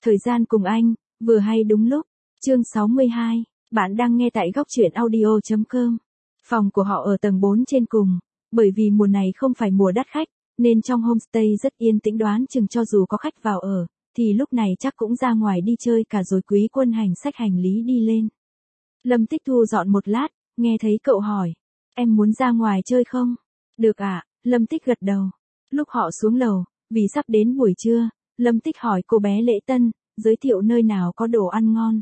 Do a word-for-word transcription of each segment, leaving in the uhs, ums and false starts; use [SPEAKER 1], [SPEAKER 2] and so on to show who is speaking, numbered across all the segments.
[SPEAKER 1] Thời gian cùng anh, vừa hay đúng lúc. Chương sáu mươi hai, bạn đang nghe tại góc truyện audio chấm com. Phòng của họ ở tầng bốn trên cùng, bởi vì mùa này không phải mùa đắt khách, nên trong homestay rất yên tĩnh, đoán chừng cho dù có khách vào ở, thì lúc này chắc cũng ra ngoài đi chơi cả rồi. Quý Quân Hành xách hành lý đi lên. Lâm Tích thu dọn một lát, nghe thấy cậu hỏi, em muốn ra ngoài chơi không? Được ạ, à? Lâm Tích gật đầu. Lúc họ xuống lầu, vì sắp đến buổi trưa, Lâm Tích hỏi cô bé lễ tân, giới thiệu nơi nào có đồ ăn ngon.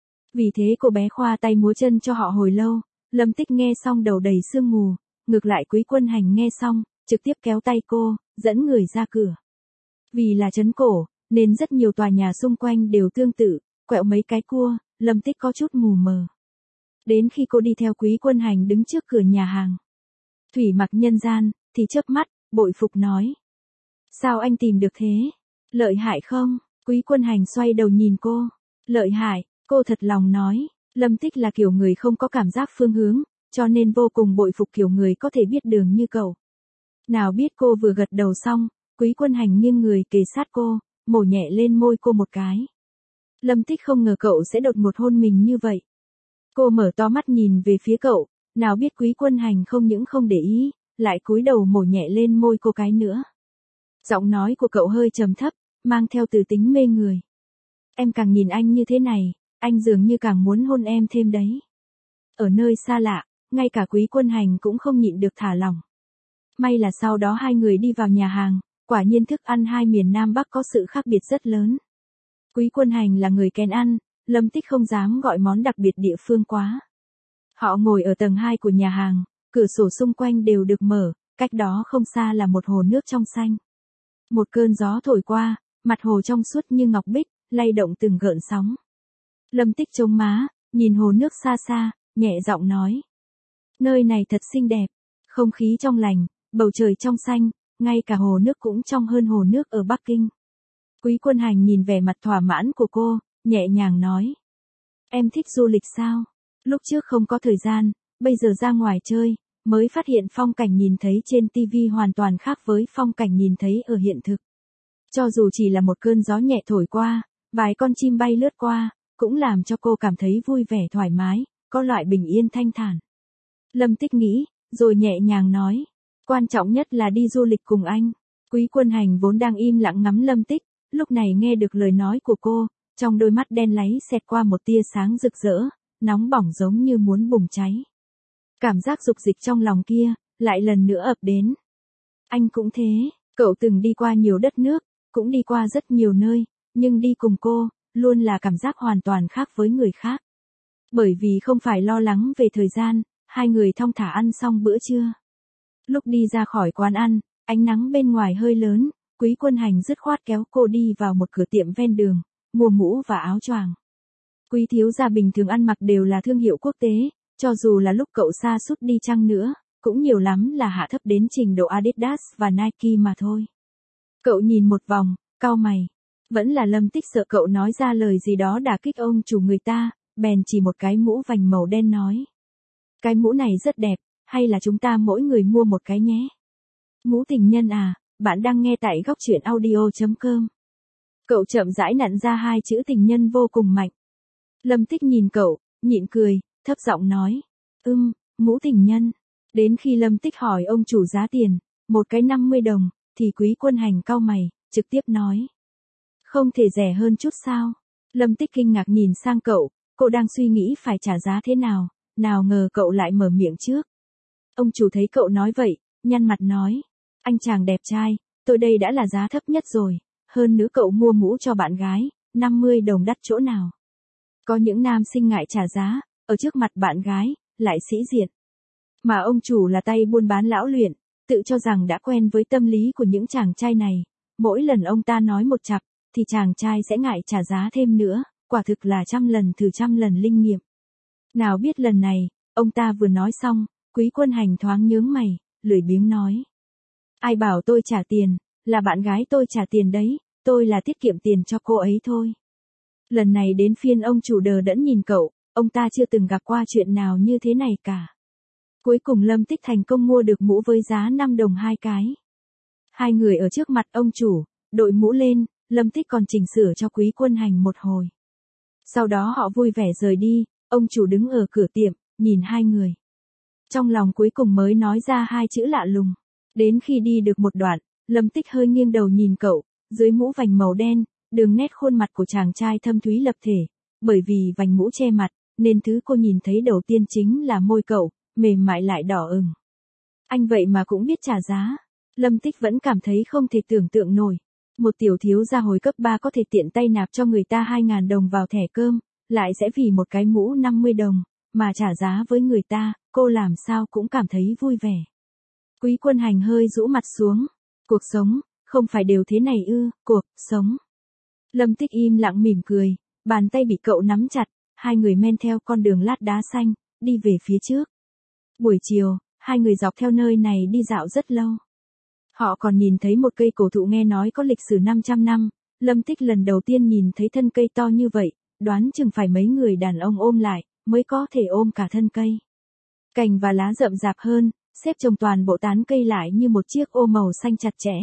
[SPEAKER 1] Vì thế cô bé khoa tay múa chân cho họ hồi lâu. Lâm Tích nghe xong đầu đầy sương mù, ngược lại Quý Quân Hành nghe xong, trực tiếp kéo tay cô, dẫn người ra cửa. Vì là trấn cổ, nên rất nhiều tòa nhà xung quanh đều tương tự, quẹo mấy cái cua, Lâm Tích có chút mù mờ. Đến khi cô đi theo Quý Quân Hành đứng trước cửa nhà hàng Thủy Mặc Nhân Gian, thì chớp mắt, bội phục nói. Sao anh tìm được thế? Lợi hại không? Quý Quân Hành xoay đầu nhìn cô. Lợi hại, cô thật lòng nói. Lâm Tích là kiểu người không có cảm giác phương hướng, cho nên vô cùng bội phục kiểu người có thể biết đường như cậu. Nào biết cô vừa gật đầu xong, Quý Quân Hành nghiêng người kề sát cô, mổ nhẹ lên môi cô một cái. Lâm Tích không ngờ cậu sẽ đột ngột hôn mình như vậy. Cô mở to mắt nhìn về phía cậu, nào biết Quý Quân Hành không những không để ý, lại cúi đầu mổ nhẹ lên môi cô cái nữa. Giọng nói của cậu hơi trầm thấp, mang theo từ tính mê người. Em càng nhìn anh như thế này, anh dường như càng muốn hôn em thêm đấy. Ở nơi xa lạ, ngay cả Quý Quân Hành cũng không nhịn được thả lỏng. May là sau đó hai người đi vào nhà hàng, quả nhiên thức ăn hai miền Nam Bắc có sự khác biệt rất lớn. Quý Quân Hành là người kén ăn, Lâm Tích không dám gọi món đặc biệt địa phương quá. Họ ngồi ở tầng hai của nhà hàng, cửa sổ xung quanh đều được mở, cách đó không xa là một hồ nước trong xanh. Một cơn gió thổi qua, mặt hồ trong suốt như ngọc bích, lay động từng gợn sóng. Lâm Tích chống má, nhìn hồ nước xa xa, nhẹ giọng nói. Nơi này thật xinh đẹp, không khí trong lành, bầu trời trong xanh, ngay cả hồ nước cũng trong hơn hồ nước ở Bắc Kinh. Quý Quân Hành nhìn vẻ mặt thỏa mãn của cô, nhẹ nhàng nói. Em thích du lịch sao? Lúc trước không có thời gian, bây giờ ra ngoài chơi, mới phát hiện phong cảnh nhìn thấy trên ti vi hoàn toàn khác với phong cảnh nhìn thấy ở hiện thực. Cho dù chỉ là một cơn gió nhẹ thổi qua, vài con chim bay lướt qua, cũng làm cho cô cảm thấy vui vẻ thoải mái, có loại bình yên thanh thản. Lâm Tích nghĩ, rồi nhẹ nhàng nói, quan trọng nhất là đi du lịch cùng anh. Quý Quân Hành vốn đang im lặng ngắm Lâm Tích, lúc này nghe được lời nói của cô, trong đôi mắt đen láy xẹt qua một tia sáng rực rỡ, nóng bỏng giống như muốn bùng cháy. Cảm giác dục dịch trong lòng kia, lại lần nữa ập đến. Anh cũng thế, cậu từng đi qua nhiều đất nước, cũng đi qua rất nhiều nơi, nhưng đi cùng cô, luôn là cảm giác hoàn toàn khác với người khác. Bởi vì không phải lo lắng về thời gian, hai người thong thả ăn xong bữa trưa. Lúc đi ra khỏi quán ăn, ánh nắng bên ngoài hơi lớn, Quý Quân Hành dứt khoát kéo cô đi vào một cửa tiệm ven đường, mua mũ và áo choàng. Quý thiếu gia bình thường ăn mặc đều là thương hiệu quốc tế, cho dù là lúc cậu sa sút đi chăng nữa, cũng nhiều lắm là hạ thấp đến trình độ Adidas và Nike mà thôi. Cậu nhìn một vòng, cau mày. Vẫn là Lâm Tích sợ cậu nói ra lời gì đó đả kích ông chủ người ta, bèn chỉ một cái mũ vành màu đen nói. Cái mũ này rất đẹp, hay là chúng ta mỗi người mua một cái nhé? Mũ tình nhân à, bạn đang nghe tại góc truyện audio chấm com. Cậu chậm rãi nặn ra hai chữ tình nhân vô cùng mạnh. Lâm Tích nhìn cậu, nhịn cười, thấp giọng nói. Ừm, mũ tình nhân. Đến khi Lâm Tích hỏi ông chủ giá tiền, một cái năm mươi đồng, thì Quý Quân Hành cau mày, trực tiếp nói. Không thể rẻ hơn chút sao? Lâm Tích kinh ngạc nhìn sang cậu, cô đang suy nghĩ phải trả giá thế nào, nào ngờ cậu lại mở miệng trước. Ông chủ thấy cậu nói vậy, nhăn mặt nói. Anh chàng đẹp trai, tôi đây đã là giá thấp nhất rồi, hơn nữa cậu mua mũ cho bạn gái, năm mươi đồng đắt chỗ nào. Có những nam sinh ngại trả giá, ở trước mặt bạn gái, lại sĩ diện. Mà ông chủ là tay buôn bán lão luyện, tự cho rằng đã quen với tâm lý của những chàng trai này, mỗi lần ông ta nói một chặp, thì chàng trai sẽ ngại trả giá thêm nữa, quả thực là trăm lần thử trăm lần linh nghiệm. Nào biết lần này, ông ta vừa nói xong, Quý Quân Hành thoáng nhướng mày, lười biếng nói. Ai bảo tôi trả tiền, là bạn gái tôi trả tiền đấy, tôi là tiết kiệm tiền cho cô ấy thôi. Lần này đến phiên ông chủ đờ đẫn nhìn cậu, ông ta chưa từng gặp qua chuyện nào như thế này cả. Cuối cùng Lâm Tích thành công mua được mũ với giá năm đồng hai cái. Hai người ở trước mặt ông chủ, đội mũ lên, Lâm Tích còn chỉnh sửa cho Quý Quân Hành một hồi. Sau đó họ vui vẻ rời đi, ông chủ đứng ở cửa tiệm, nhìn hai người. Trong lòng cuối cùng mới nói ra hai chữ lạ lùng. Đến khi đi được một đoạn, Lâm Tích hơi nghiêng đầu nhìn cậu, dưới mũ vành màu đen, đường nét khuôn mặt của chàng trai thâm thúy lập thể. Bởi vì vành mũ che mặt, nên thứ cô nhìn thấy đầu tiên chính là môi cậu, mềm mại lại đỏ ửng. Anh vậy mà cũng biết trả giá. Lâm Tích vẫn cảm thấy không thể tưởng tượng nổi. Một tiểu thiếu gia hồi cấp ba có thể tiện tay nạp cho người ta hai ngàn đồng vào thẻ cơm, lại sẽ vì một cái mũ năm mươi đồng, mà trả giá với người ta, cô làm sao cũng cảm thấy vui vẻ. Quý Quân Hành hơi rũ mặt xuống. Cuộc sống, không phải đều thế này ư, cuộc sống. Lâm Tích im lặng mỉm cười, bàn tay bị cậu nắm chặt, hai người men theo con đường lát đá xanh, đi về phía trước. Buổi chiều, hai người dọc theo nơi này đi dạo rất lâu. Họ còn nhìn thấy một cây cổ thụ nghe nói có lịch sử năm trăm năm, Lâm Tích lần đầu tiên nhìn thấy thân cây to như vậy, đoán chừng phải mấy người đàn ông ôm lại, mới có thể ôm cả thân cây. Cành và lá rậm rạp hơn, xếp chồng toàn bộ tán cây lại như một chiếc ô màu xanh chặt chẽ.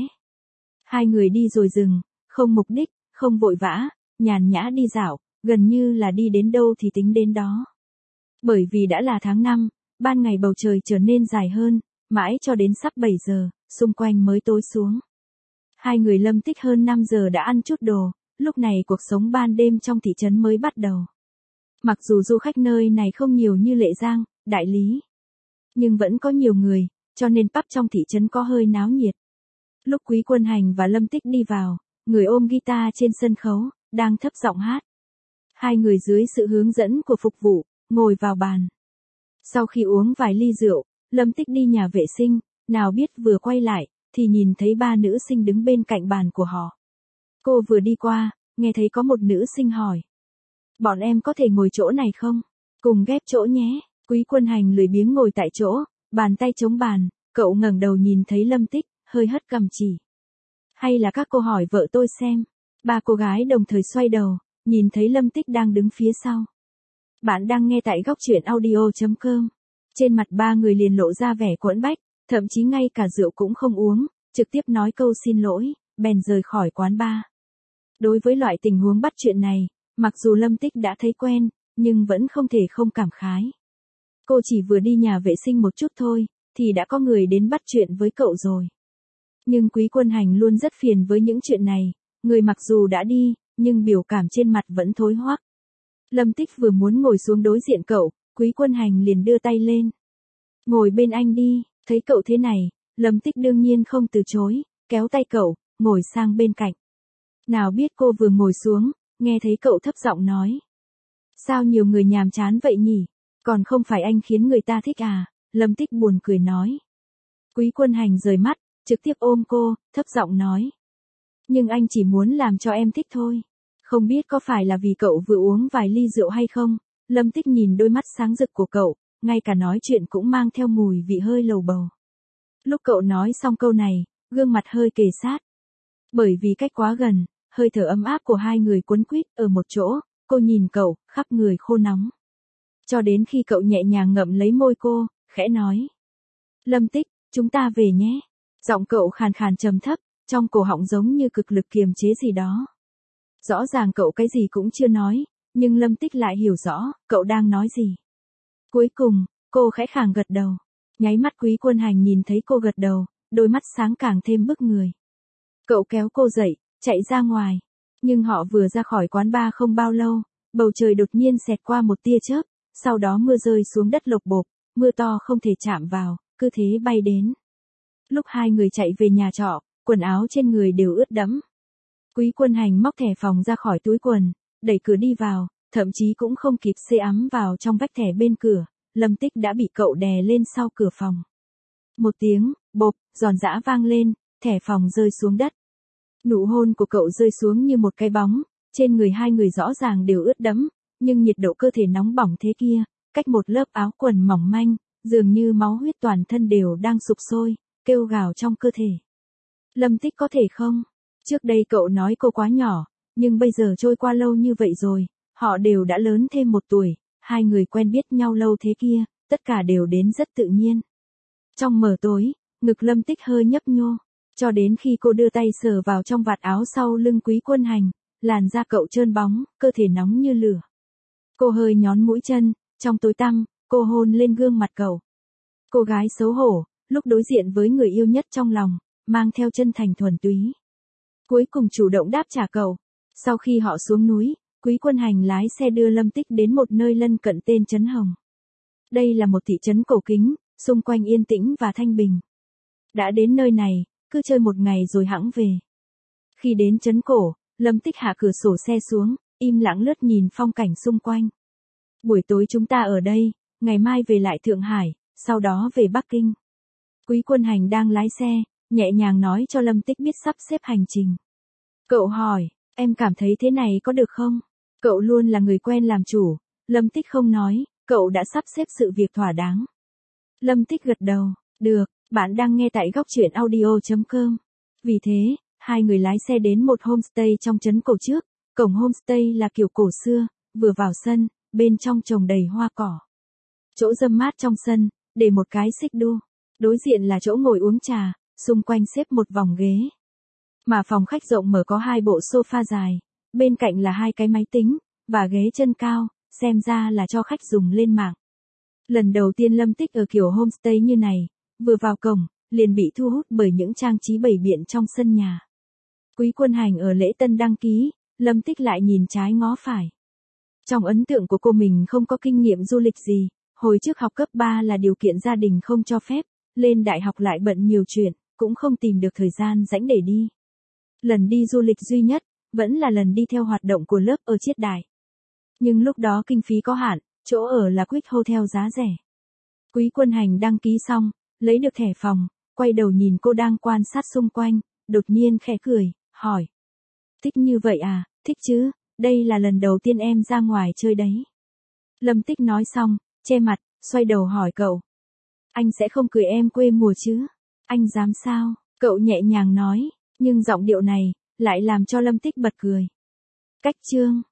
[SPEAKER 1] Hai người đi rồi dừng, không mục đích, không vội vã, nhàn nhã đi dạo, gần như là đi đến đâu thì tính đến đó. Bởi vì đã là tháng năm, ban ngày bầu trời trở nên dài hơn, mãi cho đến sắp bảy giờ, xung quanh mới tối xuống. Hai người Lâm Tích hơn năm giờ đã ăn chút đồ, lúc này cuộc sống ban đêm trong thị trấn mới bắt đầu. Mặc dù du khách nơi này không nhiều như Lệ Giang, Đại Lý, nhưng vẫn có nhiều người, cho nên pub trong thị trấn có hơi náo nhiệt. Lúc Quý Quân Hành và Lâm Tích đi vào, người ôm guitar trên sân khấu, đang thấp giọng hát. Hai người dưới sự hướng dẫn của phục vụ, ngồi vào bàn. Sau khi uống vài ly rượu, Lâm Tích đi nhà vệ sinh, nào biết vừa quay lại, thì nhìn thấy ba nữ sinh đứng bên cạnh bàn của họ. Cô vừa đi qua, nghe thấy có một nữ sinh hỏi. Bọn em có thể ngồi chỗ này không? Cùng ghép chỗ nhé. Quý Quân Hành lười biếng ngồi tại chỗ, bàn tay chống bàn, cậu ngẩng đầu nhìn thấy Lâm Tích, hơi hất cằm chỉ. Hay là các cô hỏi vợ tôi xem. Ba cô gái đồng thời xoay đầu, nhìn thấy Lâm Tích đang đứng phía sau. Bạn đang nghe tại góc truyện audio chấm com. Trên mặt ba người liền lộ ra vẻ quẫn bách, thậm chí ngay cả rượu cũng không uống, trực tiếp nói câu xin lỗi, bèn rời khỏi quán bar. Đối với loại tình huống bắt chuyện này, mặc dù Lâm Tích đã thấy quen, nhưng vẫn không thể không cảm khái. Cô chỉ vừa đi nhà vệ sinh một chút thôi, thì đã có người đến bắt chuyện với cậu rồi. Nhưng Quý Quân Hành luôn rất phiền với những chuyện này, người mặc dù đã đi, nhưng biểu cảm trên mặt vẫn thối hoắc. Lâm Tích vừa muốn ngồi xuống đối diện cậu, Quý Quân Hành liền đưa tay lên. Ngồi bên anh đi, thấy cậu thế này, Lâm Tích đương nhiên không từ chối, kéo tay cậu, ngồi sang bên cạnh. Nào biết cô vừa ngồi xuống, nghe thấy cậu thấp giọng nói. Sao nhiều người nhàm chán vậy nhỉ? Còn không phải anh khiến người ta thích à? Lâm Tích buồn cười nói. Quý Quân Hành rời mắt, trực tiếp ôm cô, thấp giọng nói. Nhưng anh chỉ muốn làm cho em thích thôi. Không biết có phải là vì cậu vừa uống vài ly rượu hay không? Lâm Tích nhìn đôi mắt sáng rực của cậu, ngay cả nói chuyện cũng mang theo mùi vị hơi lầu bầu. Lúc cậu nói xong câu này, gương mặt hơi kề sát. Bởi vì cách quá gần, hơi thở ấm áp của hai người quấn quýt ở một chỗ, cô nhìn cậu, khắp người khô nóng. Cho đến khi cậu nhẹ nhàng ngậm lấy môi cô, khẽ nói. Lâm Tích, chúng ta về nhé. Giọng cậu khàn khàn trầm thấp, trong cổ họng giống như cực lực kiềm chế gì đó. Rõ ràng cậu cái gì cũng chưa nói, nhưng Lâm Tích lại hiểu rõ, cậu đang nói gì. Cuối cùng, cô khẽ khàng gật đầu. Nháy mắt Quý Quân Hành nhìn thấy cô gật đầu, đôi mắt sáng càng thêm bức người. Cậu kéo cô dậy, chạy ra ngoài. Nhưng họ vừa ra khỏi quán bar không bao lâu, bầu trời đột nhiên xẹt qua một tia chớp, sau đó mưa rơi xuống đất lộc bộp, mưa to không thể chạm vào, cứ thế bay đến. Lúc hai người chạy về nhà trọ, quần áo trên người đều ướt đẫm. Quý Quân Hành móc thẻ phòng ra khỏi túi quần, đẩy cửa đi vào, thậm chí cũng không kịp xê ấm vào trong vách thẻ bên cửa, Lâm Tích đã bị cậu đè lên sau cửa phòng. Một tiếng, bộp, giòn giã vang lên, thẻ phòng rơi xuống đất. Nụ hôn của cậu rơi xuống như một cái bóng, trên người hai người rõ ràng đều ướt đẫm, nhưng nhiệt độ cơ thể nóng bỏng thế kia, cách một lớp áo quần mỏng manh, dường như máu huyết toàn thân đều đang sục sôi, kêu gào trong cơ thể. Lâm Tích có thể không? Trước đây cậu nói cô quá nhỏ, nhưng bây giờ trôi qua lâu như vậy rồi, họ đều đã lớn thêm một tuổi, hai người quen biết nhau lâu thế kia, tất cả đều đến rất tự nhiên. Trong mờ tối, ngực Lâm Tích hơi nhấp nhô, Cho đến khi cô đưa tay sờ vào trong vạt áo sau lưng Quý Quân Hành, làn da cậu trơn bóng, cơ thể nóng như lửa. Cô hơi nhón mũi chân, trong tối tăm, cô hôn lên gương mặt cậu. Cô gái xấu hổ, lúc đối diện với người yêu nhất trong lòng, mang theo chân thành thuần túy. Cuối cùng chủ động đáp trả cậu. Sau khi họ xuống núi, Quý Quân Hành lái xe đưa Lâm Tích đến một nơi lân cận tên Trấn Hồng. Đây là một thị trấn cổ kính, xung quanh yên tĩnh và thanh bình. Đã đến nơi này, cứ chơi một ngày rồi hẵng về. Khi đến trấn cổ, Lâm Tích hạ cửa sổ xe xuống, im lặng lướt nhìn phong cảnh xung quanh. Buổi tối chúng ta ở đây, ngày mai về lại Thượng Hải, sau đó về Bắc Kinh. Quý Quân Hành đang lái xe, nhẹ nhàng nói cho Lâm Tích biết sắp xếp hành trình. Cậu hỏi, em cảm thấy thế này có được không? Cậu luôn là người quen làm chủ. Lâm Tích không nói, cậu đã sắp xếp sự việc thỏa đáng. Lâm Tích gật đầu, được, bạn đang nghe tại góc truyện audio chấm com. Vì thế, hai người lái xe đến một homestay trong trấn cổ trước. Cổng homestay là kiểu cổ xưa, vừa vào sân, bên trong trồng đầy hoa cỏ. Chỗ râm mát trong sân, để một cái xích đu. Đối diện là chỗ ngồi uống trà, xung quanh xếp một vòng ghế. Mà phòng khách rộng mở có hai bộ sofa dài, bên cạnh là hai cái máy tính, và ghế chân cao, xem ra là cho khách dùng lên mạng. Lần đầu tiên Lâm Tích ở kiểu homestay như này, vừa vào cổng, liền bị thu hút bởi những trang trí bày biện trong sân nhà. Quý Quân Hành ở lễ tân đăng ký, Lâm Tích lại nhìn trái ngó phải. Trong ấn tượng của cô mình không có kinh nghiệm du lịch gì, hồi trước học cấp ba là điều kiện gia đình không cho phép, lên đại học lại bận nhiều chuyện, cũng không tìm được thời gian rảnh để đi. Lần đi du lịch duy nhất, vẫn là lần đi theo hoạt động của lớp ở Chiết Đại. Nhưng lúc đó kinh phí có hạn, chỗ ở là Quick Hotel giá rẻ. Quý Quân Hành đăng ký xong, lấy được thẻ phòng, quay đầu nhìn cô đang quan sát xung quanh, đột nhiên khẽ cười, hỏi. Thích như vậy à, thích chứ, đây là lần đầu tiên em ra ngoài chơi đấy. Lâm Tích nói xong, che mặt, xoay đầu hỏi cậu. Anh sẽ không cười em quê mùa chứ? Anh dám sao? Cậu nhẹ nhàng nói, nhưng giọng điệu này, lại làm cho Lâm Tích bật cười. Cách chương.